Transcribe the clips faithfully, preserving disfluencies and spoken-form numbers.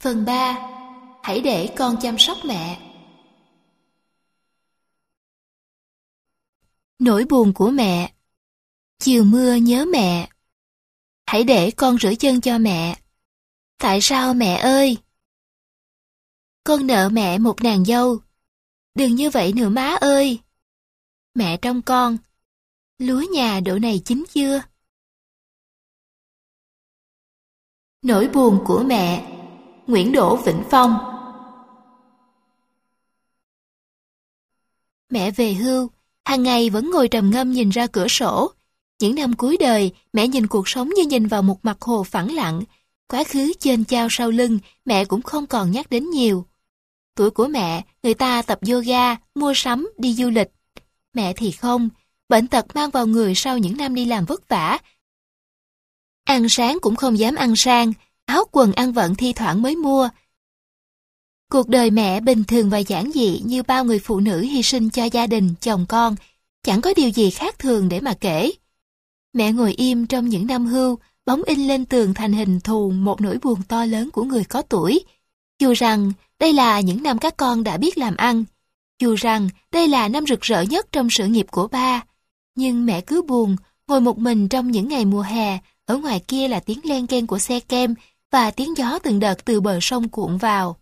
Phần ba. Hãy để con chăm sóc mẹ. Nỗi buồn của mẹ. Chiều mưa nhớ mẹ. Hãy để con rửa chân cho mẹ. Tại sao mẹ ơi? Con nợ mẹ một nàng dâu. Đừng như vậy nữa má ơi. Mẹ trông con. Lúa nhà độ này chín chưa? Nỗi buồn của mẹ. Nguyễn Đỗ Vĩnh Phong. Mẹ về hưu, hàng ngày vẫn ngồi trầm ngâm nhìn ra cửa sổ. Những năm cuối đời, mẹ nhìn cuộc sống như nhìn vào một mặt hồ phẳng lặng. Quá khứ chênh chao sau lưng, mẹ cũng không còn nhắc đến nhiều. Tuổi của mẹ, người ta tập yoga, mua sắm, đi du lịch. Mẹ thì không, bệnh tật mang vào người sau những năm đi làm vất vả. Ăn sáng cũng không dám ăn sang, áo quần ăn vận thi thoảng mới mua. Cuộc đời mẹ bình thường và giản dị như bao người phụ nữ hy sinh cho gia đình, chồng con, chẳng có điều gì khác thường để mà kể. Mẹ ngồi im trong những năm hưu, bóng in lên tường thành hình thù một nỗi buồn to lớn của người có tuổi. Dù rằng đây là những năm các con đã biết làm ăn, dù rằng đây là năm rực rỡ nhất trong sự nghiệp của ba, nhưng mẹ cứ buồn, ngồi một mình trong những ngày mùa hè, ở ngoài kia là tiếng len keng của xe kem và tiếng gió từng đợt từ bờ sông cuộn vào.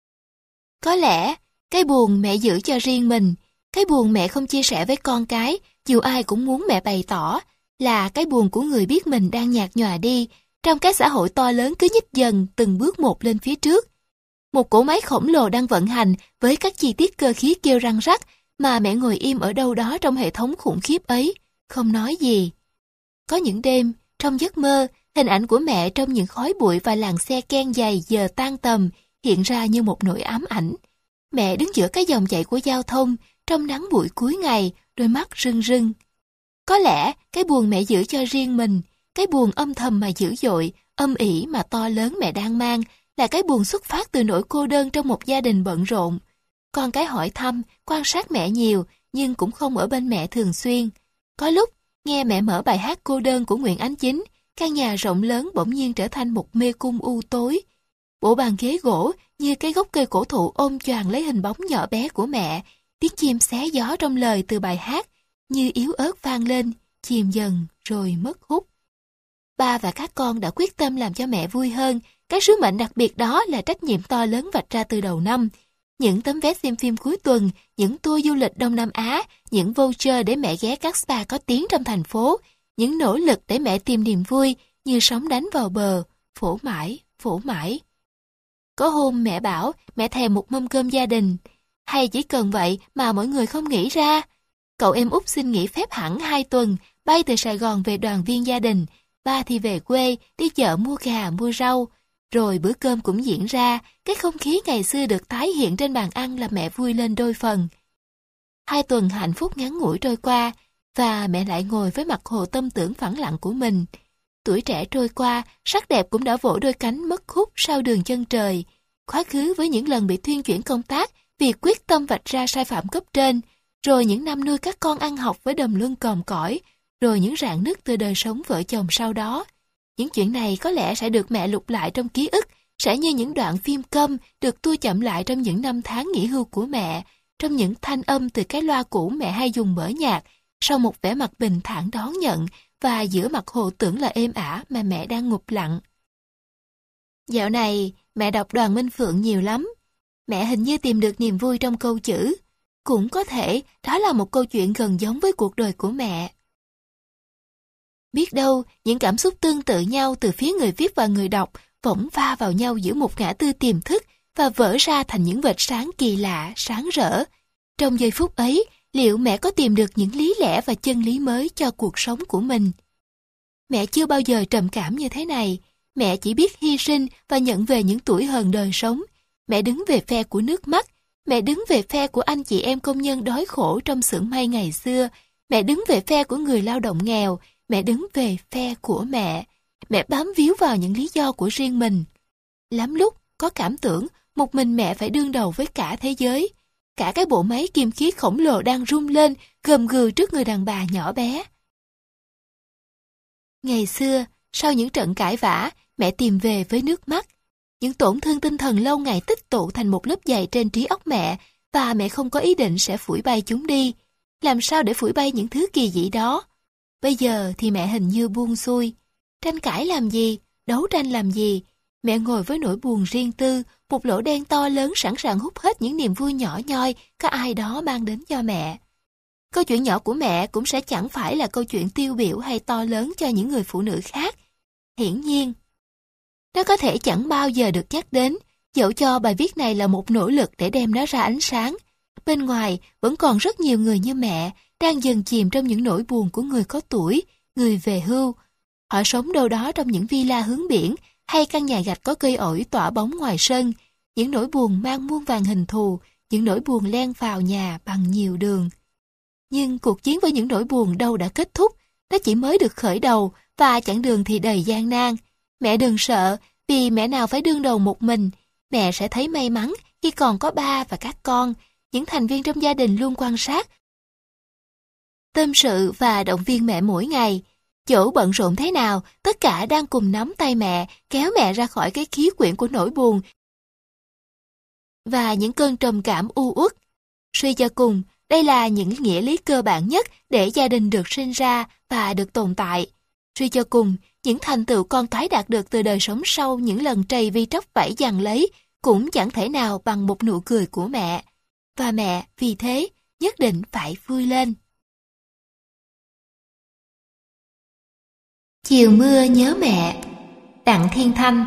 Có lẽ, cái buồn mẹ giữ cho riêng mình, cái buồn mẹ không chia sẻ với con cái, dù ai cũng muốn mẹ bày tỏ, là cái buồn của người biết mình đang nhạt nhòa đi, trong cái xã hội to lớn cứ nhích dần từng bước một lên phía trước. Một cỗ máy khổng lồ đang vận hành với các chi tiết cơ khí kêu răng rắc, mà mẹ ngồi im ở đâu đó trong hệ thống khủng khiếp ấy, không nói gì. Có những đêm, trong giấc mơ, hình ảnh của mẹ trong những khói bụi và làn xe ken dày giờ tan tầm hiện ra như một nỗi ám ảnh. Mẹ đứng giữa cái dòng chảy của giao thông, trong nắng bụi cuối ngày, đôi mắt rưng rưng. Có lẽ cái buồn mẹ giữ cho riêng mình, cái buồn âm thầm mà dữ dội, âm ỉ mà to lớn mẹ đang mang, là cái buồn xuất phát từ nỗi cô đơn trong một gia đình bận rộn. Con cái hỏi thăm, quan sát mẹ nhiều, nhưng cũng không ở bên mẹ thường xuyên. Có lúc, nghe mẹ mở bài hát cô đơn của Nguyễn Ánh Chính, căn nhà rộng lớn bỗng nhiên trở thành một mê cung u tối. Bộ bàn ghế gỗ như cái gốc cây cổ thụ ôm choàng lấy hình bóng nhỏ bé của mẹ, tiếng chim xé gió trong lời từ bài hát, như yếu ớt vang lên, chìm dần rồi mất hút. Ba và các con đã quyết tâm làm cho mẹ vui hơn. Cái sứ mệnh đặc biệt đó là trách nhiệm to lớn vạch ra từ đầu năm. Những tấm vé xem phim cuối tuần, những tour du lịch Đông Nam Á, những voucher để mẹ ghé các spa có tiếng trong thành phố, những nỗ lực để mẹ tìm niềm vui như sóng đánh vào bờ, phổ mãi, phổ mãi. Có hôm mẹ bảo mẹ thèm một mâm cơm gia đình, hay chỉ cần vậy mà mọi người không nghĩ ra. Cậu em út xin nghỉ phép hẳn hai tuần, bay từ Sài Gòn về đoàn viên gia đình, ba thì về quê, đi chợ mua gà, mua rau. Rồi bữa cơm cũng diễn ra, cái không khí ngày xưa được tái hiện trên bàn ăn làm mẹ vui lên đôi phần. Hai tuần hạnh phúc ngắn ngủi trôi qua, và mẹ lại ngồi với mặt hồ tâm tưởng phẳng lặng của mình. Tuổi trẻ trôi qua, sắc đẹp cũng đã vỗ đôi cánh mất khúc sau đường chân trời. Quá khứ với những lần bị thuyên chuyển công tác vì quyết tâm vạch ra sai phạm cấp trên, rồi những năm nuôi các con ăn học với đầm lưng còm cõi, rồi những rạn nứt từ đời sống vợ chồng sau đó. Những chuyện này có lẽ sẽ được mẹ lục lại trong ký ức, sẽ như những đoạn phim câm được tua chậm lại trong những năm tháng nghỉ hưu của mẹ, trong những thanh âm từ cái loa cũ mẹ hay dùng mở nhạc, sau một vẻ mặt bình thản đón nhận, và giữa mặt hồ tưởng là êm ả mà mẹ đang ngụp lặng. Dạo này, mẹ đọc Đoàn Minh Phượng nhiều lắm. Mẹ hình như tìm được niềm vui trong câu chữ. Cũng có thể đó là một câu chuyện gần giống với cuộc đời của mẹ. Biết đâu, những cảm xúc tương tự nhau từ phía người viết và người đọc võng va vào nhau giữa một ngã tư tiềm thức và vỡ ra thành những vệt sáng kỳ lạ, sáng rỡ. Trong giây phút ấy, liệu mẹ có tìm được những lý lẽ và chân lý mới cho cuộc sống của mình? Mẹ chưa bao giờ trầm cảm như thế này. Mẹ chỉ biết hy sinh và nhận về những tuổi hờn đời sống. Mẹ đứng về phe của nước mắt. Mẹ đứng về phe của anh chị em công nhân đói khổ trong xưởng may ngày xưa. Mẹ đứng về phe của người lao động nghèo. Mẹ đứng về phe của mẹ. Mẹ bám víu vào những lý do của riêng mình. Lắm lúc có cảm tưởng một mình mẹ phải đương đầu với cả thế giới. Cả cái bộ máy kim khí khổng lồ đang rung lên, gầm gừ trước người đàn bà nhỏ bé. Ngày xưa, sau những trận cãi vã, mẹ tìm về với nước mắt. Những tổn thương tinh thần lâu ngày tích tụ thành một lớp dày trên trí óc mẹ, và mẹ không có ý định sẽ phủi bay chúng đi. Làm sao để phủi bay những thứ kỳ dị đó? Bây giờ thì mẹ hình như buông xuôi. Tranh cãi làm gì? Đấu tranh làm gì? Mẹ ngồi với nỗi buồn riêng tư, một lỗ đen to lớn sẵn sàng hút hết những niềm vui nhỏ nhoi có ai đó mang đến cho mẹ. Câu chuyện nhỏ của mẹ cũng sẽ chẳng phải là câu chuyện tiêu biểu hay to lớn cho những người phụ nữ khác. Hiển nhiên, nó có thể chẳng bao giờ được nhắc đến, dẫu cho bài viết này là một nỗ lực để đem nó ra ánh sáng. Bên ngoài vẫn còn rất nhiều người như mẹ đang dần chìm trong những nỗi buồn của người có tuổi, người về hưu. Họ sống đâu đó trong những villa hướng biển hay căn nhà gạch có cây ổi tỏa bóng ngoài sân. Những nỗi buồn mang muôn vàn hình thù, những nỗi buồn len vào nhà bằng nhiều đường. Nhưng cuộc chiến với những nỗi buồn đâu đã kết thúc, nó chỉ mới được khởi đầu và chặng đường thì đầy gian nan. Mẹ đừng sợ, vì mẹ nào phải đương đầu một mình. Mẹ sẽ thấy may mắn khi còn có ba và các con, những thành viên trong gia đình luôn quan sát, tâm sự và động viên mẹ mỗi ngày. Dẫu bận rộn thế nào, tất cả đang cùng nắm tay mẹ, kéo mẹ ra khỏi cái khí quyển của nỗi buồn và những cơn trầm cảm u uất. Suy cho cùng, đây là những nghĩa lý cơ bản nhất để gia đình được sinh ra và được tồn tại. Suy cho cùng, những thành tựu con cái đạt được từ đời sống sau những lần trầy vi tróc vẫy giằng lấy cũng chẳng thể nào bằng một nụ cười của mẹ. Và mẹ, vì thế, nhất định phải vui lên. Chiều mưa nhớ mẹ. Đặng Thiên Thanh.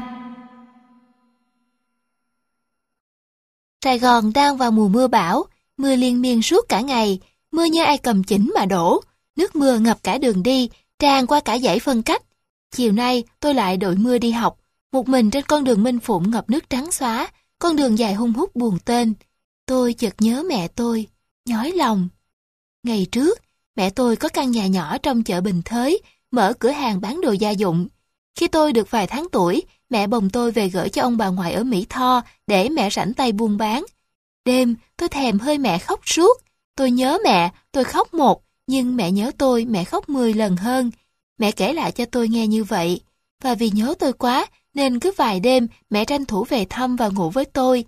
Sài Gòn đang vào mùa mưa bão, mưa liên miên suốt cả ngày, mưa như ai cầm chỉnh mà đổ, nước mưa ngập cả đường đi, tràn qua cả dãy phân cách. Chiều nay tôi lại đội mưa đi học, một mình trên con đường Minh Phụng ngập nước trắng xóa, con đường dài hun hút buồn tên. Tôi chợt nhớ mẹ tôi, nhói lòng. Ngày trước, mẹ tôi có căn nhà nhỏ trong chợ Bình Thới, mở cửa hàng bán đồ gia dụng. Khi tôi được vài tháng tuổi, mẹ bồng tôi về gửi cho ông bà ngoại ở Mỹ Tho để mẹ rảnh tay buôn bán. Đêm, tôi thèm hơi mẹ khóc suốt. Tôi nhớ mẹ, tôi khóc một, nhưng mẹ nhớ tôi, mẹ khóc mười lần hơn. Mẹ kể lại cho tôi nghe như vậy. Và vì nhớ tôi quá, nên cứ vài đêm mẹ tranh thủ về thăm và ngủ với tôi.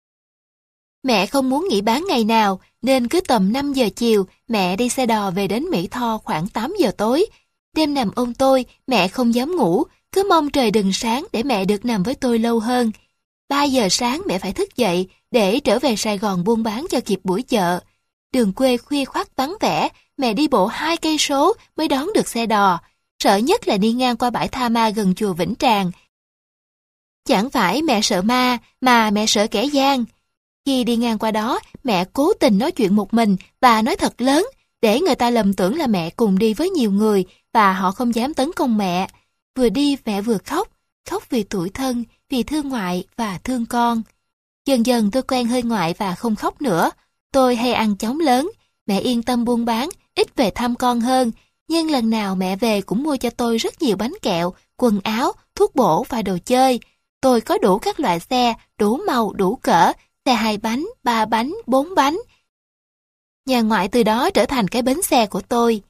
Mẹ không muốn nghỉ bán ngày nào, nên cứ tầm năm giờ chiều, mẹ đi xe đò về đến Mỹ Tho khoảng tám giờ tối. Đêm nằm ôm tôi, mẹ không dám ngủ, cứ mong trời đừng sáng để mẹ được nằm với tôi lâu hơn. ba giờ sáng mẹ phải thức dậy để trở về Sài Gòn buôn bán cho kịp buổi chợ. Đường quê khuya khoắt vắng vẻ, mẹ đi bộ hai cây số mới đón được xe đò. Sợ nhất là đi ngang qua bãi tha ma gần chùa Vĩnh Tràng. Chẳng phải mẹ sợ ma, mà mẹ sợ kẻ gian. Khi đi ngang qua đó, mẹ cố tình nói chuyện một mình và nói thật lớn, để người ta lầm tưởng là mẹ cùng đi với nhiều người và họ không dám tấn công mẹ. Vừa đi mẹ vừa khóc, khóc vì tủi thân, vì thương ngoại và thương con. Dần dần tôi quen hơi ngoại và không khóc nữa. Tôi hay ăn chóng lớn, mẹ yên tâm buôn bán, ít về thăm con hơn. Nhưng lần nào mẹ về cũng mua cho tôi rất nhiều bánh kẹo, quần áo, thuốc bổ và đồ chơi. Tôi có đủ các loại xe, đủ màu, đủ cỡ, xe hai bánh, ba bánh, bốn bánh. Nhà ngoại từ đó trở thành cái bến xe của tôi.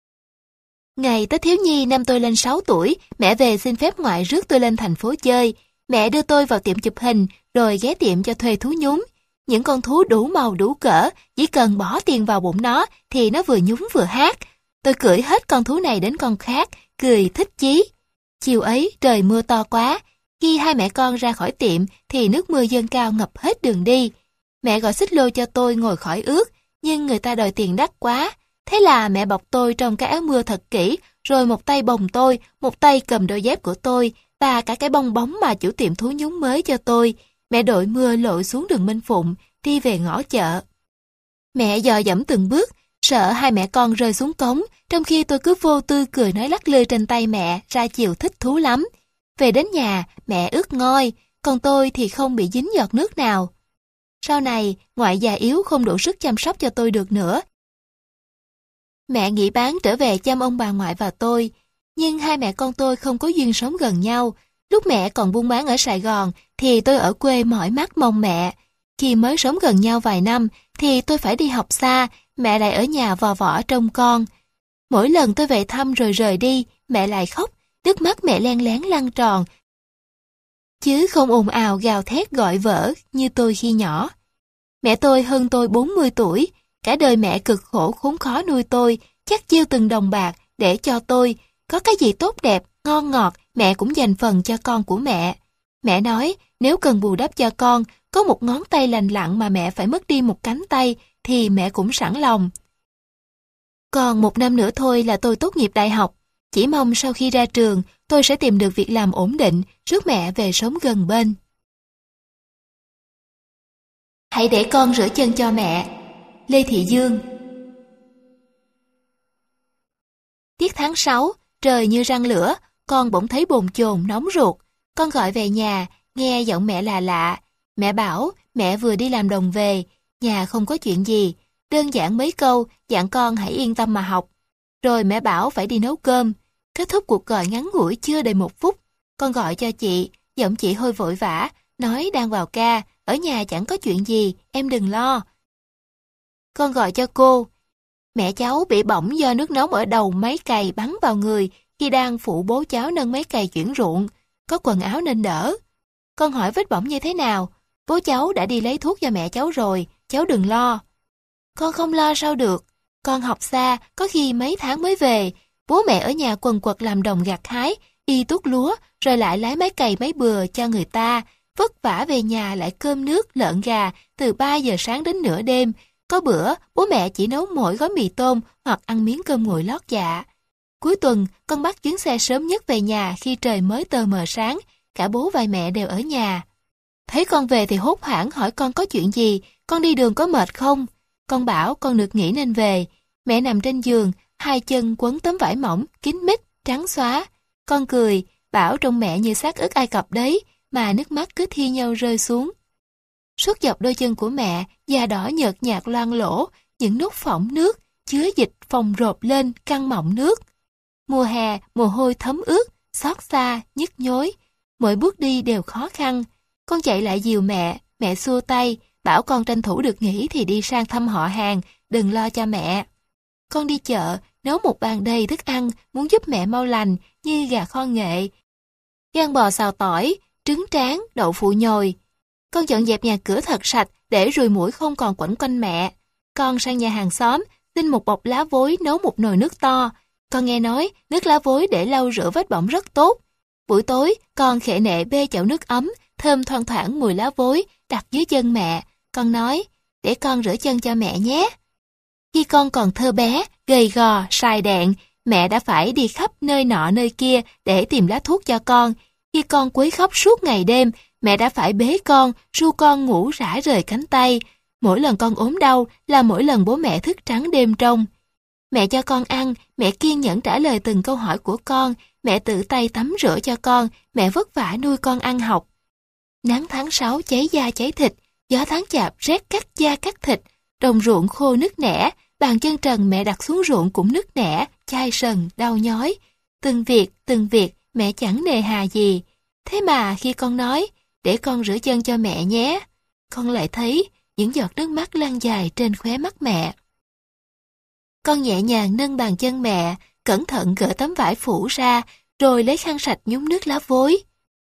Ngày Tết Thiếu Nhi năm tôi lên sáu tuổi, mẹ về xin phép ngoại rước tôi lên thành phố chơi. Mẹ đưa tôi vào tiệm chụp hình, rồi ghé tiệm cho thuê thú nhúng. Những con thú đủ màu đủ cỡ, chỉ cần bỏ tiền vào bụng nó thì nó vừa nhúng vừa hát. Tôi cưỡi hết con thú này đến con khác, cười thích chí. Chiều ấy trời mưa to quá, khi hai mẹ con ra khỏi tiệm thì nước mưa dâng cao ngập hết đường đi. Mẹ gọi xích lô cho tôi ngồi khỏi ướt, nhưng người ta đòi tiền đắt quá. Thế là mẹ bọc tôi trong cái áo mưa thật kỹ, rồi một tay bồng tôi, một tay cầm đôi dép của tôi, và cả cái bong bóng mà chủ tiệm thú nhúng mới cho tôi. Mẹ đội mưa lội xuống đường Minh Phụng, đi về ngõ chợ. Mẹ dò dẫm từng bước, sợ hai mẹ con rơi xuống cống, trong khi tôi cứ vô tư cười nói lắc lư trên tay mẹ, ra chiều thích thú lắm. Về đến nhà, mẹ ướt ngoi, còn tôi thì không bị dính giọt nước nào. Sau này, ngoại già yếu không đủ sức chăm sóc cho tôi được nữa. Mẹ nghỉ bán trở về chăm ông bà ngoại và tôi, nhưng hai mẹ con tôi không có duyên sống gần nhau. Lúc mẹ còn buôn bán ở Sài Gòn thì tôi ở quê mỏi mắt mong mẹ. Khi mới sống gần nhau vài năm thì tôi phải đi học xa, mẹ lại ở nhà vò võ trông con. Mỗi lần tôi về thăm rồi rời đi, mẹ lại khóc, nước mắt mẹ len lén lăn tròn. chứ không ồn ào gào thét gọi vỡ như tôi khi nhỏ. Mẹ tôi hơn tôi bốn mươi tuổi, cả đời mẹ cực khổ khốn khó nuôi tôi, chắc chiêu từng đồng bạc để cho tôi. Có cái gì tốt đẹp, ngon ngọt, mẹ cũng dành phần cho con của mẹ. Mẹ nói, nếu cần bù đắp cho con, có một ngón tay lành lặn mà mẹ phải mất đi một cánh tay, thì mẹ cũng sẵn lòng. Còn một năm nữa thôi là tôi tốt nghiệp đại học. Chỉ mong sau khi ra trường, tôi sẽ tìm được việc làm ổn định, rước mẹ về sống gần bên. Hãy để con rửa chân cho mẹ. Lê Thị Dương. Tiết tháng sáu, trời như răng lửa, con bỗng thấy bồn chồn nóng ruột. Con gọi về nhà, nghe giọng mẹ là lạ. Mẹ bảo mẹ vừa đi làm đồng về, nhà không có chuyện gì. Đơn giản mấy câu, dặn con hãy yên tâm mà học. Rồi mẹ bảo phải đi nấu cơm. Kết thúc cuộc gọi ngắn ngủi chưa đầy một phút, con gọi cho chị, giọng chị hơi vội vã, nói đang vào ca, ở nhà chẳng có chuyện gì, em đừng lo. Con gọi cho cô. Mẹ cháu bị bỏng do nước nóng ở đầu máy cày bắn vào người khi đang phụ bố cháu nâng máy cày chuyển ruộng, có quần áo nên đỡ. Con hỏi vết bỏng như thế nào, bố cháu đã đi lấy thuốc cho mẹ cháu rồi, cháu đừng lo. Con không lo sao được, con học xa, có khi mấy tháng mới về, bố mẹ ở nhà quần quật làm đồng gặt hái, đi tuốt lúa, rồi lại lái máy cày máy bừa cho người ta, vất vả về nhà lại cơm nước, lợn gà, từ ba giờ sáng đến nửa đêm. Có bữa, bố mẹ chỉ nấu mỗi gói mì tôm hoặc ăn miếng cơm nguội lót dạ. Cuối tuần, con bắt chuyến xe sớm nhất về nhà khi trời mới tờ mờ sáng, cả bố và mẹ đều ở nhà. Thấy con về thì hốt hoảng hỏi con có chuyện gì, con đi đường có mệt không? Con bảo con được nghỉ nên về. Mẹ nằm trên giường, hai chân quấn tấm vải mỏng, kín mít, trắng xóa. Con cười, bảo trông mẹ như xác ướt Ai Cập đấy, mà nước mắt cứ thi nhau rơi xuống. Suốt dọc đôi chân của mẹ, da đỏ nhợt nhạt loang lỗ, những nốt phỏng nước, chứa dịch phồng rộp lên căng mọng nước. Mùa hè, mồ hôi thấm ướt, xót xa, nhức nhối. Mỗi bước đi đều khó khăn. Con chạy lại dìu mẹ, mẹ xua tay, bảo con tranh thủ được nghỉ thì đi sang thăm họ hàng, đừng lo cho mẹ. Con đi chợ, nấu một bàn đầy thức ăn, muốn giúp mẹ mau lành, như gà kho nghệ, gan bò xào tỏi, trứng tráng, đậu phụ nhồi. Con dọn dẹp nhà cửa thật sạch, để ruồi muỗi không còn quẩn quanh mẹ. Con sang nhà hàng xóm, xin một bọc lá vối nấu một nồi nước to. Con nghe nói, nước lá vối để lau rửa vết bỏng rất tốt. Buổi tối, con khệ nệ bê chậu nước ấm, thơm thoang thoảng mùi lá vối, đặt dưới chân mẹ. Con nói, để con rửa chân cho mẹ nhé. Khi con còn thơ bé, gầy gò, sài đạn, mẹ đã phải đi khắp nơi nọ nơi kia để tìm lá thuốc cho con. Khi con quấy khóc suốt ngày đêm, mẹ đã phải bế con, ru con ngủ rã rời cánh tay. Mỗi lần con ốm đau là mỗi lần bố mẹ thức trắng đêm trông. Mẹ cho con ăn, mẹ kiên nhẫn trả lời từng câu hỏi của con, mẹ tự tay tắm rửa cho con, mẹ vất vả nuôi con ăn học. Nắng tháng sáu cháy da cháy thịt, gió tháng chạp rét cắt da cắt thịt, đồng ruộng khô nứt nẻ, bàn chân trần mẹ đặt xuống ruộng cũng nứt nẻ, chai sần, đau nhói. Từng việc, từng việc, mẹ chẳng nề hà gì. Thế mà khi con nói, để con rửa chân cho mẹ nhé, con lại thấy những giọt nước mắt lăn dài trên khóe mắt mẹ. Con nhẹ nhàng nâng bàn chân mẹ, cẩn thận gỡ tấm vải phủ ra, rồi lấy khăn sạch nhúng nước lá vối.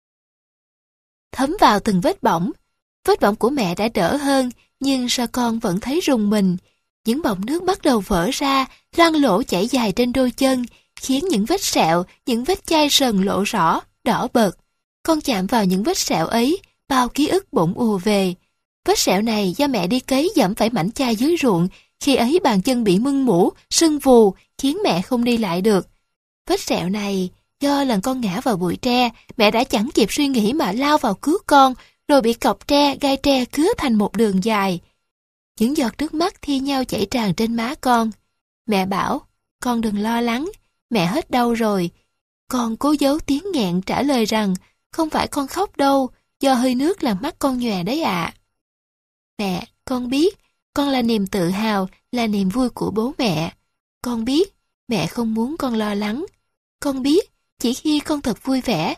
Thấm vào từng vết bỏng. Vết bỏng của mẹ đã đỡ hơn, nhưng sao con vẫn thấy rùng mình. Những bọng nước bắt đầu vỡ ra, loang lỗ chảy dài trên đôi chân, khiến những vết sẹo, những vết chai sần lộ rõ, đỏ bật. Con chạm vào những vết sẹo ấy, bao ký ức bỗng ùa về. Vết sẹo này do mẹ đi cấy dẫm phải mảnh chai dưới ruộng, khi ấy bàn chân bị mưng mủ, sưng vù, khiến mẹ không đi lại được. Vết sẹo này do lần con ngã vào bụi tre, mẹ đã chẳng kịp suy nghĩ mà lao vào cứu con, rồi bị cọc tre, gai tre cứa thành một đường dài. Những giọt nước mắt thi nhau chảy tràn trên má con. Mẹ bảo, con đừng lo lắng, mẹ hết đau rồi. Con cố giấu tiếng nghẹn trả lời rằng, không phải con khóc đâu, do hơi nước làm mắt con nhòe đấy ạ. Mẹ, con biết, con là niềm tự hào, là niềm vui của bố mẹ. Con biết, mẹ không muốn con lo lắng. Con biết, chỉ khi con thật vui vẻ,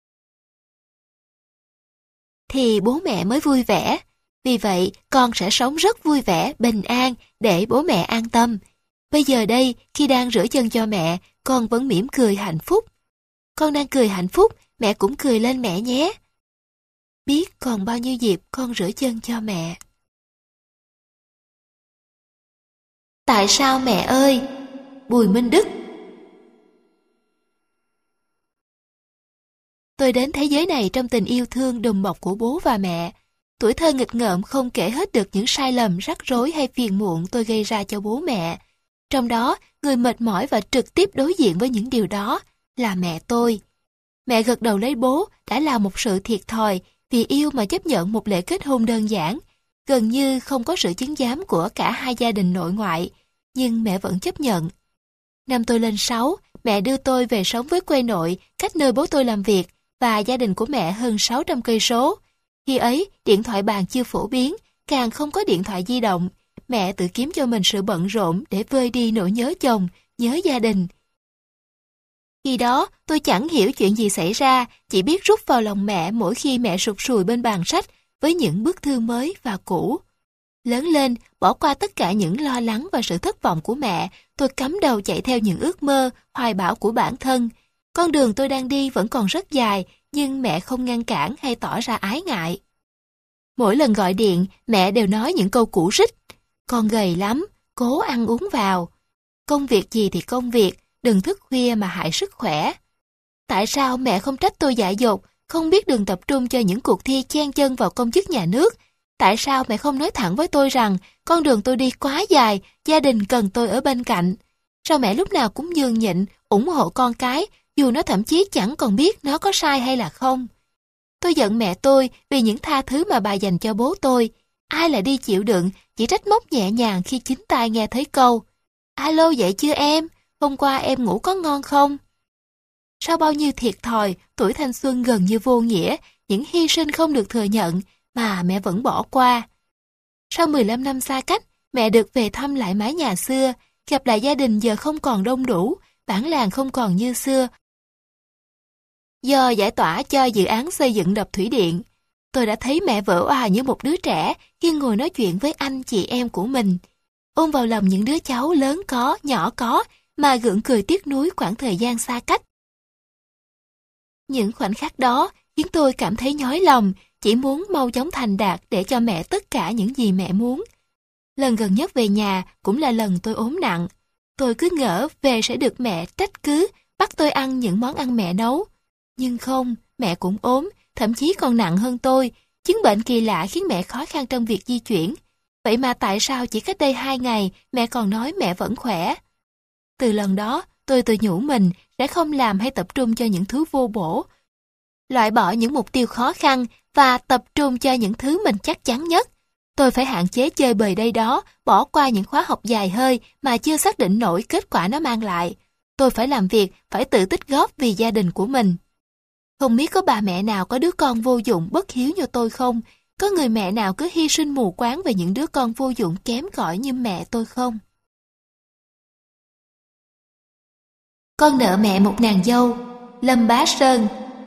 thì bố mẹ mới vui vẻ. Vì vậy, con sẽ sống rất vui vẻ, bình an, để bố mẹ an tâm. Bây giờ đây, khi đang rửa chân cho mẹ, con vẫn mỉm cười hạnh phúc. Con đang cười hạnh phúc, mẹ cũng cười lên mẹ nhé. biết còn bao nhiêu dịp con rửa chân cho mẹ. Tại sao mẹ ơi? Bùi Minh Đức. Tôi đến thế giới này trong tình yêu thương đùm bọc của bố và mẹ. Tuổi thơ nghịch ngợm không kể hết được những sai lầm, rắc rối hay phiền muộn tôi gây ra cho bố mẹ. Trong đó, người mệt mỏi và trực tiếp đối diện với những điều đó là mẹ tôi. Mẹ gật đầu lấy bố đã là một sự thiệt thòi vì yêu mà chấp nhận một lễ kết hôn đơn giản, gần như không có sự chứng giám của cả hai gia đình nội ngoại, nhưng mẹ vẫn chấp nhận. Năm tôi lên sáu, mẹ đưa tôi về sống với quê nội, cách nơi bố tôi làm việc và gia đình của mẹ hơn sáu trăm cây số. Khi ấy, điện thoại bàn chưa phổ biến, càng không có điện thoại di động. Mẹ tự kiếm cho mình sự bận rộn để vơi đi nỗi nhớ chồng, nhớ gia đình. Khi đó, tôi chẳng hiểu chuyện gì xảy ra, chỉ biết rút vào lòng mẹ mỗi khi mẹ sụt sùi bên bàn sách với những bức thư mới và cũ. Lớn lên, bỏ qua tất cả những lo lắng và sự thất vọng của mẹ, tôi cắm đầu chạy theo những ước mơ, hoài bão của bản thân. Con đường tôi đang đi vẫn còn rất dài, nhưng mẹ không ngăn cản hay tỏ ra ái ngại. Mỗi lần gọi điện, mẹ đều nói những câu cũ rích. Con gầy lắm, cố ăn uống vào. Công việc gì thì công việc, đừng thức khuya mà hại sức khỏe. Tại sao mẹ không trách tôi dại dột, không biết đừng tập trung cho những cuộc thi chen chân vào công chức nhà nước? Tại sao mẹ không nói thẳng với tôi rằng con đường tôi đi quá dài, gia đình cần tôi ở bên cạnh? Sao mẹ lúc nào cũng nhường nhịn, ủng hộ con cái, dù nó thậm chí chẳng còn biết nó có sai hay là không? Tôi giận mẹ tôi vì những tha thứ mà bà dành cho bố tôi. Ai lại đi chịu đựng, chỉ trách móc nhẹ nhàng khi chính tai nghe thấy câu: "Alo, dậy chưa em? Hôm qua em ngủ có ngon không?" Sau bao nhiêu thiệt thòi, tuổi thanh xuân gần như vô nghĩa, những hy sinh không được thừa nhận mà mẹ vẫn bỏ qua. Sau mười lăm năm xa cách, mẹ được về thăm lại mái nhà xưa, gặp lại gia đình giờ không còn đông đủ, bản làng không còn như xưa. Do giải tỏa cho dự án xây dựng đập thủy điện, tôi đã thấy mẹ vỡ òa như một đứa trẻ khi ngồi nói chuyện với anh chị em của mình, ôm vào lòng những đứa cháu lớn có, nhỏ có, mà gượng cười tiếc nuối quãng thời gian xa cách. Những khoảnh khắc đó khiến tôi cảm thấy nhói lòng, chỉ muốn mau chóng thành đạt để cho mẹ tất cả những gì mẹ muốn. Lần gần nhất về nhà cũng là lần tôi ốm nặng. Tôi cứ ngỡ về sẽ được mẹ trách cứ, bắt tôi ăn những món ăn mẹ nấu. Nhưng không, mẹ cũng ốm, thậm chí còn nặng hơn tôi. Chứng bệnh kỳ lạ khiến mẹ khó khăn trong việc di chuyển. Vậy mà tại sao chỉ cách đây hai ngày mẹ còn nói mẹ vẫn khỏe? Từ lần đó, tôi tự nhủ mình sẽ không làm hay tập trung cho những thứ vô bổ. Loại bỏ những mục tiêu khó khăn và tập trung cho những thứ mình chắc chắn nhất. Tôi phải hạn chế chơi bời đây đó, bỏ qua những khóa học dài hơi mà chưa xác định nổi kết quả nó mang lại. Tôi phải làm việc, phải tự tích góp vì gia đình của mình. Không biết có bà mẹ nào có đứa con vô dụng bất hiếu như tôi không? Có người mẹ nào cứ hy sinh mù quáng về những đứa con vô dụng kém cỏi như mẹ tôi không? Con nợ mẹ một nàng dâu. Lâm Bá Sơn.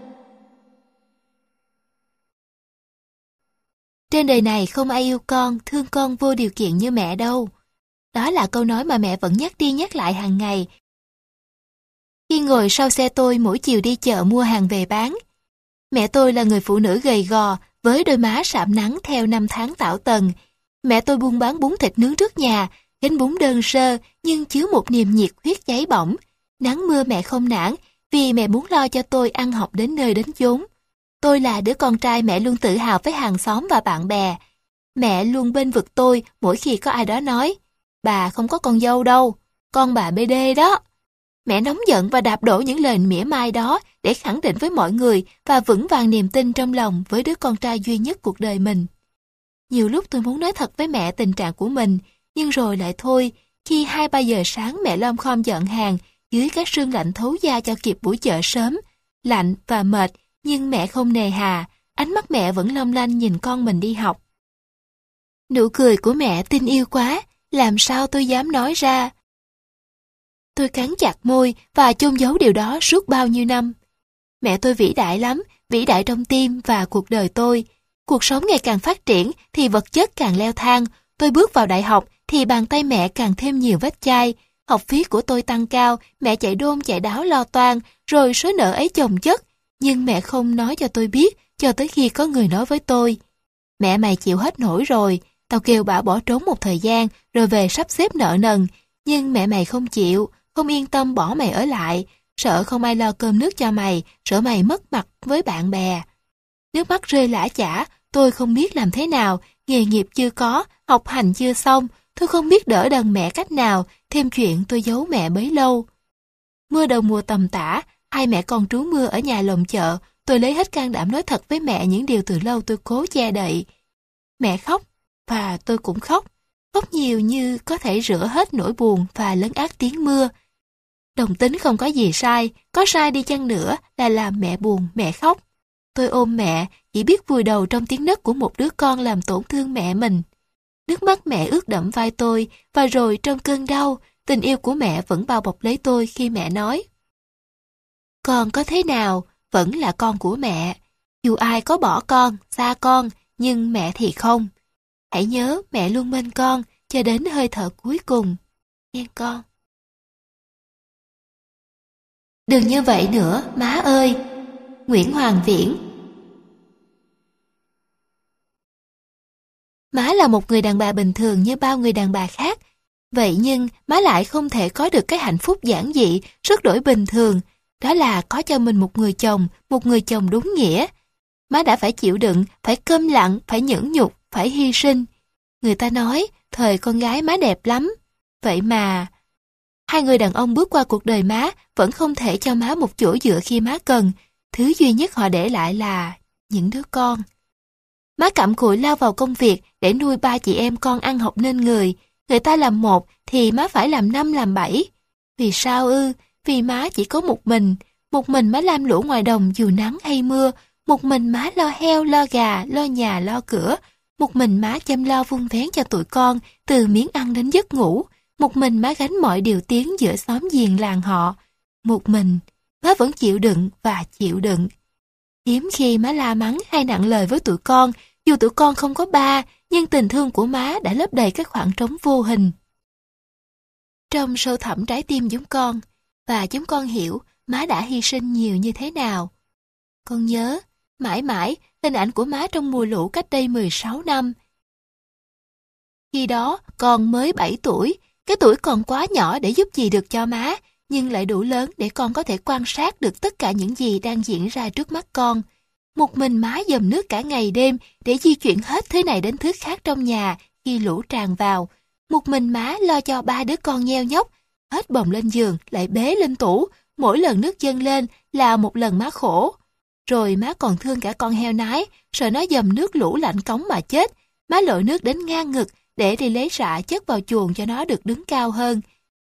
Trên đời này không ai yêu con, thương con vô điều kiện như mẹ đâu. Đó là câu nói mà mẹ vẫn nhắc đi nhắc lại hàng ngày. Khi ngồi sau xe tôi mỗi chiều đi chợ mua hàng về bán. Mẹ tôi là người phụ nữ gầy gò, với đôi má sạm nắng theo năm tháng tảo tần. Mẹ tôi buôn bán bún thịt nướng trước nhà, gánh bún đơn sơ nhưng chứa một niềm nhiệt huyết cháy bỏng. Nắng mưa mẹ không nản, vì mẹ muốn lo cho tôi ăn học đến nơi đến chốn. Tôi là đứa con trai mẹ luôn tự hào với hàng xóm và bạn bè. Mẹ luôn bênh vực tôi mỗi khi có ai đó nói: "Bà không có con dâu đâu, con bà bê đê đó." Mẹ nóng giận và đạp đổ những lời mỉa mai đó để khẳng định với mọi người và vững vàng niềm tin trong lòng với đứa con trai duy nhất cuộc đời mình. Nhiều lúc tôi muốn nói thật với mẹ tình trạng của mình, nhưng rồi lại thôi. Khi hai ba giờ sáng mẹ lom khom dọn hàng dưới các sương lạnh thấu da cho kịp buổi chợ sớm, lạnh và mệt, nhưng mẹ không nề hà, ánh mắt mẹ vẫn long lanh nhìn con mình đi học. Nụ cười của mẹ tin yêu quá, làm sao tôi dám nói ra. Tôi cắn chặt môi và chôn giấu điều đó suốt bao nhiêu năm. Mẹ tôi vĩ đại lắm, vĩ đại trong tim và cuộc đời tôi. Cuộc sống ngày càng phát triển thì vật chất càng leo thang. Tôi bước vào đại học thì bàn tay mẹ càng thêm nhiều vết chai. Học phí của tôi tăng cao, mẹ chạy đôn chạy đáo lo toan, rồi số nợ ấy chồng chất. Nhưng mẹ không nói cho tôi biết, cho tới khi có người nói với tôi: mẹ mày chịu hết nổi rồi, tao kêu bả bỏ trốn một thời gian rồi về sắp xếp nợ nần, nhưng mẹ mày không chịu, không yên tâm bỏ mày ở lại, sợ không ai lo cơm nước cho mày, sợ mày mất mặt với bạn bè. Nước mắt rơi lã chã, tôi không biết làm thế nào, nghề nghiệp chưa có, học hành chưa xong, tôi không biết đỡ đần mẹ cách nào, thêm chuyện tôi giấu mẹ bấy lâu. Mưa đầu mùa tầm tã, hai mẹ con trú mưa ở nhà lồng chợ, tôi lấy hết can đảm nói thật với mẹ những điều từ lâu tôi cố che đậy. Mẹ khóc, và tôi cũng khóc, khóc nhiều như có thể rửa hết nỗi buồn và lấn át tiếng mưa. Đồng tính không có gì sai, có sai đi chăng nữa là làm mẹ buồn, mẹ khóc. Tôi ôm mẹ, chỉ biết vùi đầu trong tiếng nấc của một đứa con làm tổn thương mẹ mình. Nước mắt mẹ ướt đẫm vai tôi, và rồi trong cơn đau, tình yêu của mẹ vẫn bao bọc lấy tôi khi mẹ nói: con có thế nào, vẫn là con của mẹ. Dù ai có bỏ con, xa con, nhưng mẹ thì không. Hãy nhớ mẹ luôn bên con, cho đến hơi thở cuối cùng. Nghe con. Đừng như vậy nữa, má ơi. Nguyễn Hoàng Viễn. Má là một người đàn bà bình thường như bao người đàn bà khác. Vậy nhưng má lại không thể có được cái hạnh phúc giản dị, rất đổi bình thường. Đó là có cho mình một người chồng, một người chồng đúng nghĩa. Má đã phải chịu đựng, phải câm lặng, phải nhẫn nhục, phải hy sinh. Người ta nói, thời con gái má đẹp lắm. Vậy mà, hai người đàn ông bước qua cuộc đời má vẫn không thể cho má một chỗ dựa khi má cần. Thứ duy nhất họ để lại là những đứa con. Má cặm cụi lao vào công việc để nuôi ba chị em con ăn học nên người. Người ta làm một thì má phải làm năm làm bảy. Vì sao ư? Vì má chỉ có một mình. Một mình má lam lũ ngoài đồng dù nắng hay mưa. Một mình má lo heo, lo gà, lo nhà, lo cửa. Một mình má chăm lo vun vén cho tụi con, từ miếng ăn đến giấc ngủ. Một mình má gánh mọi điều tiếng giữa xóm giềng làng họ. Một mình, má vẫn chịu đựng và chịu đựng. Hiếm khi má la mắng hay nặng lời với tụi con, dù tụi con không có ba, nhưng tình thương của má đã lấp đầy các khoảng trống vô hình. Trong sâu thẳm trái tim chúng con, và chúng con hiểu má đã hy sinh nhiều như thế nào. Con nhớ, mãi mãi, hình ảnh của má trong mùa lũ cách đây mười sáu năm. Khi đó, con mới bảy tuổi, cái tuổi còn quá nhỏ để giúp gì được cho má, nhưng lại đủ lớn để con có thể quan sát được tất cả những gì đang diễn ra trước mắt con. Một mình má dầm nước cả ngày đêm để di chuyển hết thứ này đến thứ khác trong nhà khi lũ tràn vào. Một mình má lo cho ba đứa con nheo nhóc, hết bồng lên giường lại bế lên tủ, mỗi lần nước dâng lên là một lần má khổ. Rồi má còn thương cả con heo nái, sợ nó dầm nước lũ lạnh cống mà chết. Má lội nước đến ngang ngực để đi lấy rạ chất vào chuồng cho nó được đứng cao hơn.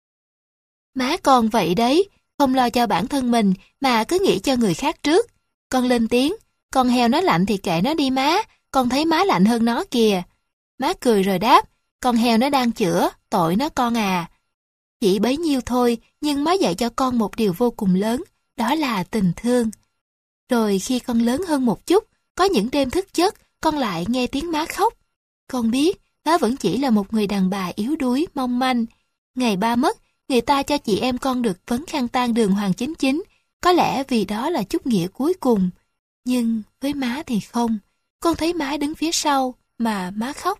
Má con vậy đấy, không lo cho bản thân mình mà cứ nghĩ cho người khác trước. Con lên tiếng, con heo nó lạnh thì kệ nó đi má, con thấy má lạnh hơn nó kìa. Má cười rồi đáp, con heo nó đang chữa, tội nó con à. Chỉ bấy nhiêu thôi, nhưng má dạy cho con một điều vô cùng lớn, đó là tình thương. Rồi khi con lớn hơn một chút, có những đêm thức giấc, con lại nghe tiếng má khóc. Con biết, má vẫn chỉ là một người đàn bà yếu đuối, mong manh. Ngày ba mất, người ta cho chị em con được vấn khăn tang đường Hoàng Chính Chính, có lẽ vì đó là chút nghĩa cuối cùng. Nhưng với má thì không, con thấy má đứng phía sau mà má khóc.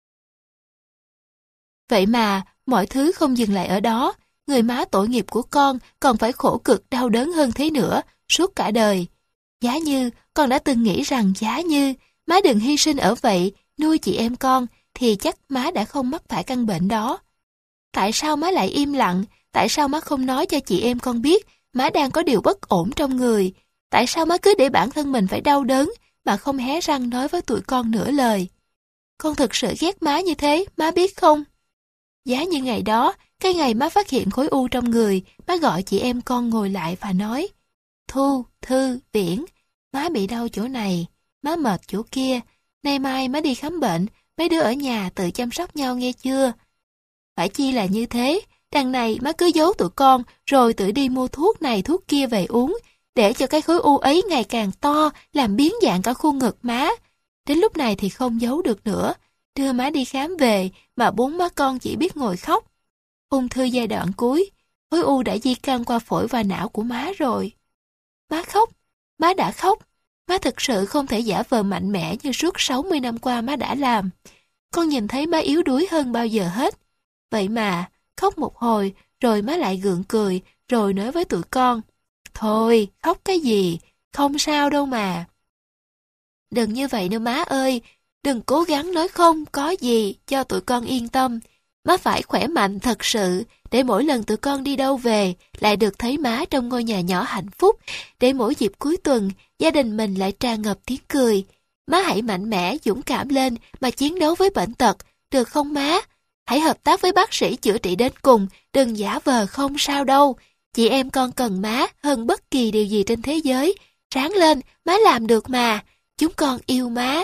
Vậy mà, mọi thứ không dừng lại ở đó, người má tội nghiệp của con còn phải khổ cực đau đớn hơn thế nữa, suốt cả đời. Giá như, con đã từng nghĩ rằng giá như, má đừng hy sinh ở vậy, nuôi chị em con, thì chắc má đã không mắc phải căn bệnh đó. Tại sao má lại im lặng? Tại sao má không nói cho chị em con biết má đang có điều bất ổn trong người? Tại sao má cứ để bản thân mình phải đau đớn mà không hé răng nói với tụi con nửa lời? Con thực sự ghét má như thế, má biết không? Giá như ngày đó, cái ngày má phát hiện khối u trong người, má gọi chị em con ngồi lại và nói: Thu, Thư, Viễn, má bị đau chỗ này, má mệt chỗ kia, nay mai má đi khám bệnh, mấy đứa ở nhà tự chăm sóc nhau nghe chưa? Phải chi là như thế, đằng này má cứ giấu tụi con rồi tự đi mua thuốc này thuốc kia về uống, để cho cái khối u ấy ngày càng to, làm biến dạng cả khuôn ngực má. Đến lúc này thì không giấu được nữa, đưa má đi khám về mà bốn má con chỉ biết ngồi khóc. Ung thư giai đoạn cuối, khối u đã di căn qua phổi và não của má rồi. Má khóc, má đã khóc, Má thực sự không thể giả vờ mạnh mẽ như suốt sáu mươi năm qua má đã làm. Con nhìn thấy má yếu đuối hơn bao giờ hết. Vậy mà, khóc một hồi, rồi má lại gượng cười, rồi nói với tụi con: "Thôi, khóc cái gì, không sao đâu mà." Đừng như vậy nữa má ơi, đừng cố gắng nói không có gì cho tụi con yên tâm. Má phải khỏe mạnh thật sự, để mỗi lần tụi con đi đâu về, lại được thấy má trong ngôi nhà nhỏ hạnh phúc, để mỗi dịp cuối tuần, gia đình mình lại tràn ngập tiếng cười. Má hãy mạnh mẽ, dũng cảm lên mà chiến đấu với bệnh tật, được không má? Hãy hợp tác với bác sĩ chữa trị đến cùng, đừng giả vờ không sao đâu. Chị em con cần má hơn bất kỳ điều gì trên thế giới. Ráng lên, má làm được mà. Chúng con yêu má.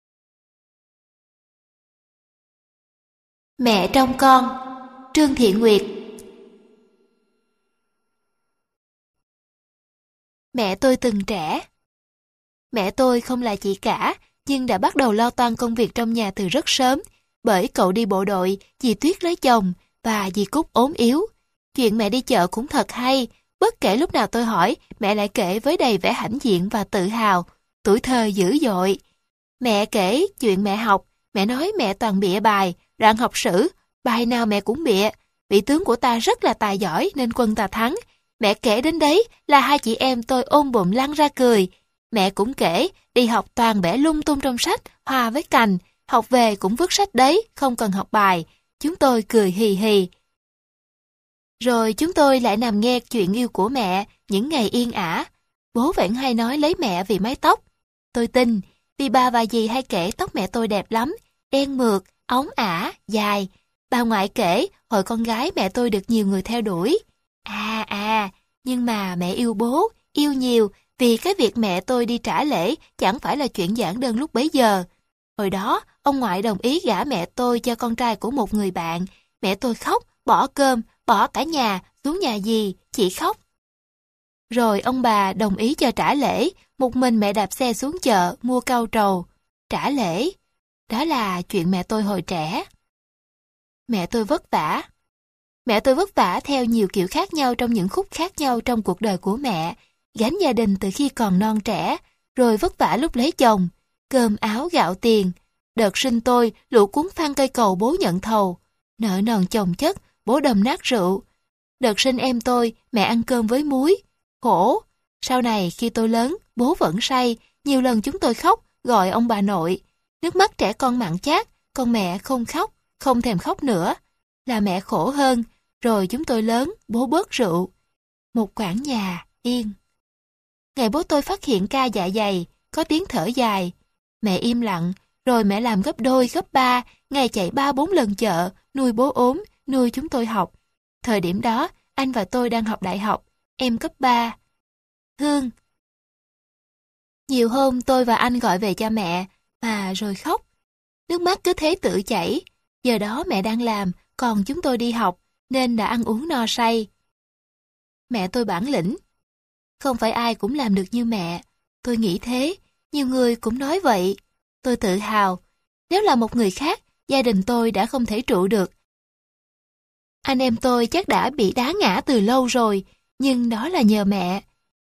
Mẹ trong con. Trương Thị Nguyệt. Mẹ tôi từng trẻ. Mẹ tôi không là chị cả, nhưng đã bắt đầu lo toan công việc trong nhà từ rất sớm, bởi cậu đi bộ đội, dì Tuyết lấy chồng và dì Cúc ốm yếu. Chuyện mẹ đi chợ cũng thật hay, bất kể lúc nào tôi hỏi, mẹ lại kể với đầy vẻ hãnh diện và tự hào, tuổi thơ dữ dội. Mẹ kể chuyện mẹ học, mẹ nói mẹ toàn bịa bài, đoạn học sử, bài nào mẹ cũng bịa. Vị tướng của ta rất là tài giỏi nên quân ta thắng. Mẹ kể đến đấy là hai chị em tôi ôm bụng lăn ra cười. Mẹ cũng kể, đi học toàn bẻ lung tung trong sách, hòa với cành, học về cũng vứt sách đấy, không cần học bài. Chúng tôi cười hì hì. Rồi chúng tôi lại nằm nghe chuyện yêu của mẹ, những ngày yên ả. Bố vẫn hay nói lấy mẹ vì mái tóc. Tôi tin, vì bà và dì hay kể tóc mẹ tôi đẹp lắm, đen mượt, óng ả, dài. Bà ngoại kể, hồi con gái mẹ tôi được nhiều người theo đuổi. À à, nhưng mà mẹ yêu bố, yêu nhiều, vì cái việc mẹ tôi đi trả lễ chẳng phải là chuyện giản đơn lúc bấy giờ. Hồi đó, ông ngoại đồng ý gả mẹ tôi cho con trai của một người bạn. Mẹ tôi khóc, bỏ cơm, bỏ cả nhà, xuống nhà dì, chỉ khóc. Rồi ông bà đồng ý cho trả lễ, một mình mẹ đạp xe xuống chợ, mua cau trầu. Trả lễ, đó là chuyện mẹ tôi hồi trẻ. Mẹ tôi vất vả. Mẹ tôi vất vả theo nhiều kiểu khác nhau trong những khúc khác nhau trong cuộc đời của mẹ, gánh gia đình từ khi còn non trẻ, rồi vất vả lúc lấy chồng, cơm áo gạo tiền. Đợt sinh tôi, lũ cuốn phăng cây cầu bố nhận thầu, nợ nần chồng chất, bố đầm nát rượu. Đợt sinh em tôi, mẹ ăn cơm với muối, khổ. Sau này khi tôi lớn, bố vẫn say, nhiều lần chúng tôi khóc, gọi ông bà nội. Nước mắt trẻ con mặn chát, còn mẹ không khóc, không thèm khóc nữa. Là mẹ khổ hơn, rồi chúng tôi lớn, bố bớt rượu. Một quãng nhà, yên. Ngày bố tôi phát hiện ca dạ dày, có tiếng thở dài. Mẹ im lặng, rồi mẹ làm gấp đôi, gấp ba, ngày chạy ba bốn lần chợ, nuôi bố ốm, nuôi chúng tôi học. Thời điểm đó, anh và tôi đang học đại học, em cấp ba. Hương. Nhiều hôm tôi và anh gọi về cho mẹ, mà rồi khóc. Nước mắt cứ thế tự chảy. Giờ đó mẹ đang làm, còn chúng tôi đi học, nên đã ăn uống no say. Mẹ tôi bản lĩnh. Không phải ai cũng làm được như mẹ. Tôi nghĩ thế, nhiều người cũng nói vậy. Tôi tự hào. Nếu là một người khác, gia đình tôi đã không thể trụ được. Anh em tôi chắc đã bị đá ngã từ lâu rồi, nhưng đó là nhờ mẹ.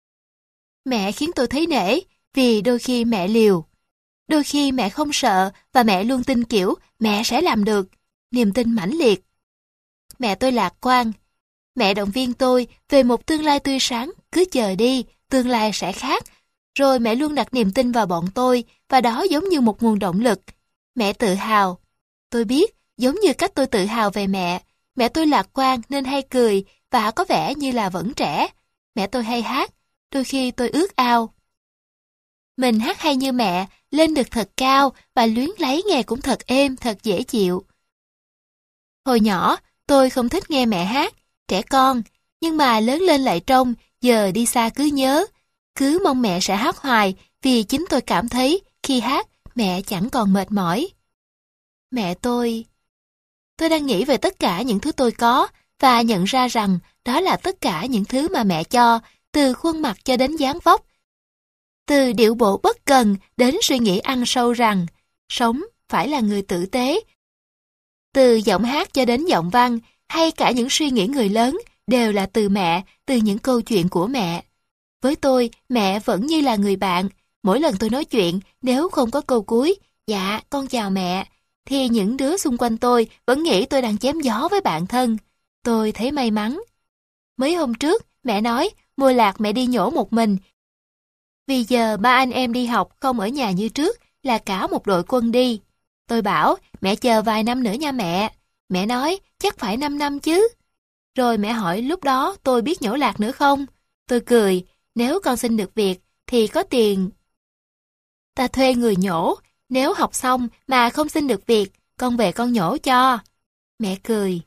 Mẹ khiến tôi thấy nể, vì đôi khi mẹ liều. Đôi khi mẹ không sợ, và mẹ luôn tin kiểu mẹ sẽ làm được. Niềm tin mãnh liệt. Mẹ tôi lạc quan. Mẹ động viên tôi về một tương lai tươi sáng, cứ chờ đi, tương lai sẽ khác. Rồi mẹ luôn đặt niềm tin vào bọn tôi, và đó giống như một nguồn động lực. Mẹ tự hào. Tôi biết, giống như cách tôi tự hào về mẹ. Mẹ tôi lạc quan nên hay cười, và có vẻ như là vẫn trẻ. Mẹ tôi hay hát, đôi khi tôi ước ao. Mình hát hay như mẹ, lên được thật cao, và luyến lấy nghe cũng thật êm, thật dễ chịu. Hồi nhỏ, tôi không thích nghe mẹ hát, trẻ con, nhưng mà lớn lên lại trông, giờ đi xa cứ nhớ, cứ mong mẹ sẽ hát hoài, vì chính tôi cảm thấy khi hát, mẹ chẳng còn mệt mỏi. Mẹ tôi... Tôi đang nghĩ về tất cả những thứ tôi có, và nhận ra rằng đó là tất cả những thứ mà mẹ cho, từ khuôn mặt cho đến dáng vóc. Từ điệu bộ bất cần đến suy nghĩ ăn sâu rằng sống phải là người tử tế. Từ giọng hát cho đến giọng văn, hay cả những suy nghĩ người lớn đều là từ mẹ, từ những câu chuyện của mẹ. Với tôi, mẹ vẫn như là người bạn, Mỗi lần tôi nói chuyện, nếu không có câu cuối, dạ, con chào mẹ, thì những đứa xung quanh tôi vẫn nghĩ tôi đang chém gió với bạn thân. Tôi thấy may mắn. Mấy hôm trước, mẹ nói, mùa lạc mẹ đi nhổ một mình. Vì giờ ba anh em đi học không ở nhà như trước, là cả một đội quân đi. Tôi bảo, mẹ chờ vài năm nữa nha mẹ. Mẹ nói, chắc phải năm năm chứ. Rồi mẹ hỏi lúc đó tôi biết nhổ lạc nữa không? Tôi cười, nếu con xin được việc, thì có tiền. Ta thuê người nhổ, nếu học xong mà không xin được việc, con về con nhổ cho. Mẹ cười.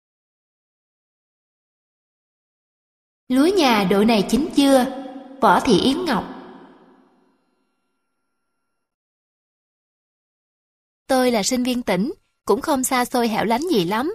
Lúa nhà độ này chín chưa? Võ Thị Yến Ngọc. Tôi là sinh viên tỉnh, cũng không xa xôi hẻo lánh gì lắm.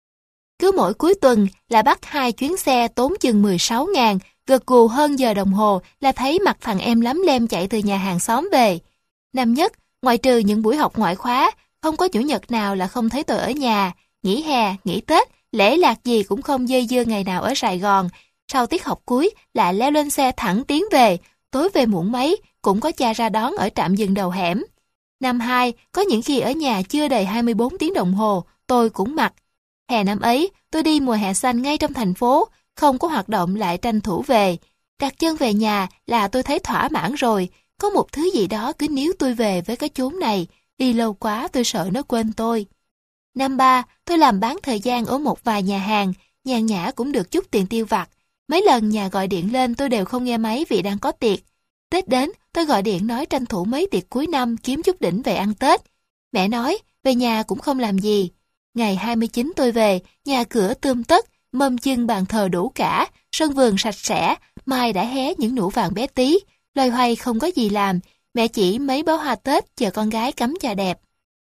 Cứ mỗi cuối tuần là bắt hai chuyến xe tốn chừng mười sáu ngàn, gật gù hơn giờ đồng hồ là thấy mặt thằng em lắm lem chạy từ nhà hàng xóm về. Năm nhất, ngoại trừ những buổi học ngoại khóa, không có chủ nhật nào là không thấy tôi ở nhà. Nghỉ hè, nghỉ Tết, lễ lạc gì cũng không dây dưa ngày nào ở Sài Gòn. Sau tiết học cuối lại leo lên xe thẳng tiến về, tối về muộn mấy cũng có cha ra đón ở trạm dừng đầu hẻm. Năm hai, có những khi ở nhà chưa đầy hai mươi bốn tiếng đồng hồ, tôi cũng mặc. Hè năm ấy, tôi đi mùa hè xanh ngay trong thành phố, không có hoạt động lại tranh thủ về. Đặt chân về nhà là tôi thấy thỏa mãn rồi, có một thứ gì đó cứ níu tôi về với cái chốn này, đi lâu quá tôi sợ nó quên tôi. Năm ba, tôi làm bán thời gian ở một vài nhà hàng, nhàn nhã cũng được chút tiền tiêu vặt. Mấy lần nhà gọi điện lên tôi đều không nghe máy vì đang có tiệc. Tết đến, tôi gọi điện nói tranh thủ mấy tiệc cuối năm kiếm chút đỉnh về ăn Tết. Mẹ nói, về nhà cũng không làm gì. Ngày hai mươi chín tôi về, nhà cửa tươm tất, mâm chưng bàn thờ đủ cả, sân vườn sạch sẽ, mai đã hé những nụ vàng bé tí, loay hoay không có gì làm, mẹ chỉ mấy bó hoa Tết chờ con gái cắm chà đẹp.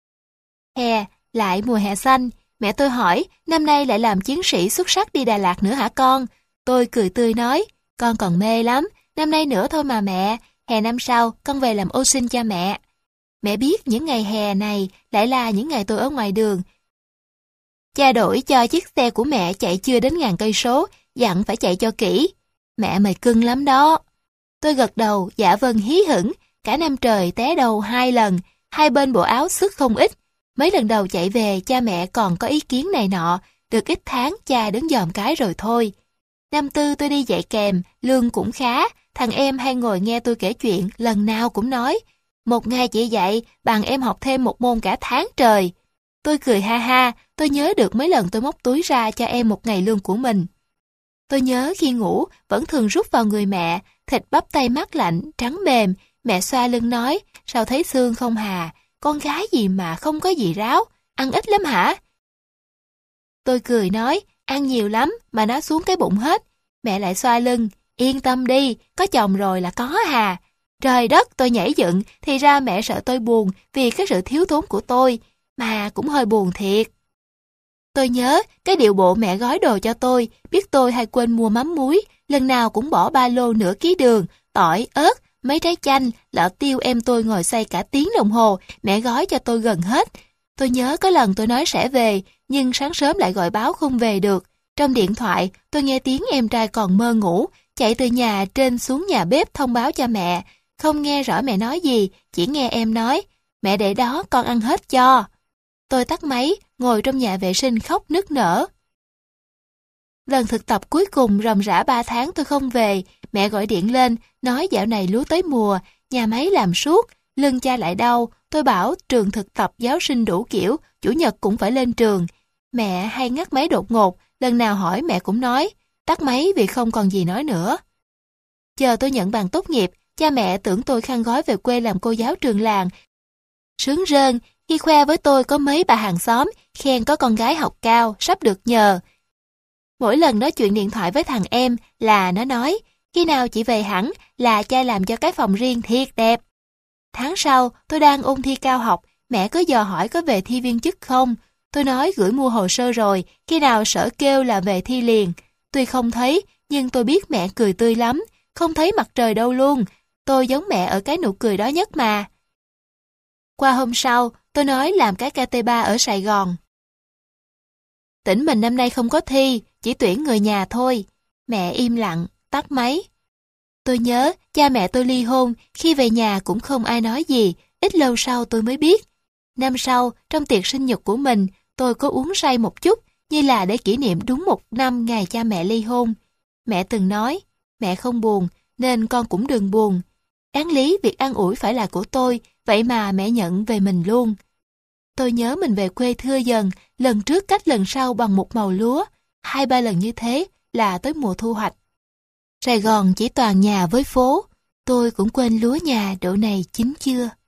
Hè, lại mùa hè xanh, mẹ tôi hỏi, năm nay lại làm chiến sĩ xuất sắc đi Đà Lạt nữa hả con? Tôi cười tươi nói, con còn mê lắm, năm nay nữa thôi mà mẹ, hè năm sau con về làm ô sin cho mẹ. Mẹ biết những ngày hè này lại là những ngày tôi ở ngoài đường. Cha đổi cho chiếc xe của mẹ chạy chưa đến ngàn cây số, dặn phải chạy cho kỹ. Mẹ mày cưng lắm đó. Tôi gật đầu, dạ vâng hí hửng, cả năm trời té đầu hai lần, hai bên bộ áo xước không ít. Mấy lần đầu chạy về, cha mẹ còn có ý kiến này nọ, được ít tháng cha đứng dòm cái rồi thôi. Năm tư tôi đi dạy kèm, lương cũng khá, thằng em hay ngồi nghe tôi kể chuyện, lần nào cũng nói, một ngày chị dạy, bằng em học thêm một môn cả tháng trời. Tôi cười ha ha, tôi nhớ được mấy lần tôi móc túi ra cho em một ngày lương của mình. Tôi nhớ khi ngủ, vẫn thường rút vào người mẹ, thịt bắp tay mát lạnh, trắng mềm, mẹ xoa lưng nói, sao thấy xương không hà, con gái gì mà không có gì ráo, ăn ít lắm hả? Tôi cười nói, ăn nhiều lắm mà nó xuống cái bụng hết. Mẹ lại xoa lưng, yên tâm đi, có chồng rồi là có hà. Trời đất, tôi nhảy dựng, thì ra mẹ sợ tôi buồn vì cái sự thiếu thốn của tôi, mà cũng hơi buồn thiệt. Tôi nhớ cái điệu bộ mẹ gói đồ cho tôi, biết tôi hay quên mua mắm muối, lần nào cũng bỏ ba lô nửa ký đường, tỏi, ớt, mấy trái chanh, lọ tiêu em tôi ngồi xay cả tiếng đồng hồ, mẹ gói cho tôi gần hết. Tôi nhớ có lần tôi nói sẽ về, nhưng sáng sớm lại gọi báo không về được. Trong điện thoại, tôi nghe tiếng em trai còn mơ ngủ, chạy từ nhà trên xuống nhà bếp thông báo cho mẹ. Không nghe rõ mẹ nói gì, chỉ nghe em nói, mẹ để đó con ăn hết cho. Tôi tắt máy, ngồi trong nhà vệ sinh khóc nức nở. Lần thực tập cuối cùng ròng rã ba tháng tôi không về, mẹ gọi điện lên, nói dạo này lúa tới mùa, nhà máy làm suốt, lưng cha lại đau. Tôi bảo trường thực tập giáo sinh đủ kiểu, chủ nhật cũng phải lên trường. Mẹ hay ngắt máy đột ngột, lần nào hỏi mẹ cũng nói, tắt máy vì không còn gì nói nữa. Chờ tôi nhận bằng tốt nghiệp, cha mẹ tưởng tôi khăn gói về quê làm cô giáo trường làng. Sướng rơn khi khoe với tôi có mấy bà hàng xóm, khen có con gái học cao, sắp được nhờ. Mỗi lần nói chuyện điện thoại với thằng em là nó nói, khi nào chị về hẳn là cha làm cho cái phòng riêng thiệt đẹp. Tháng sau, tôi đang ôn thi cao học, mẹ cứ dò hỏi có về thi viên chức không. Tôi nói gửi mua hồ sơ rồi, khi nào sở kêu là về thi liền. Tuy không thấy, nhưng tôi biết mẹ cười tươi lắm, không thấy mặt trời đâu luôn. Tôi giống mẹ ở cái nụ cười đó nhất mà. Qua hôm sau, tôi nói làm cái ca tê ba ở Sài Gòn. Tỉnh mình năm nay không có thi, chỉ tuyển người nhà thôi. Mẹ im lặng, tắt máy. Tôi nhớ cha mẹ tôi ly hôn, khi về nhà cũng không ai nói gì, ít lâu sau tôi mới biết. Năm sau, trong tiệc sinh nhật của mình, tôi có uống say một chút, như là để kỷ niệm đúng một năm ngày cha mẹ ly hôn. Mẹ từng nói, mẹ không buồn, nên con cũng đừng buồn. Đáng lý việc an ủi phải là của tôi, vậy mà mẹ nhận về mình luôn. Tôi nhớ mình về quê thưa dần, lần trước cách lần sau bằng một màu lúa, hai ba lần như thế là tới mùa thu hoạch. Sài Gòn chỉ toàn nhà với phố, tôi cũng quên lúa nhà độ này chín chưa.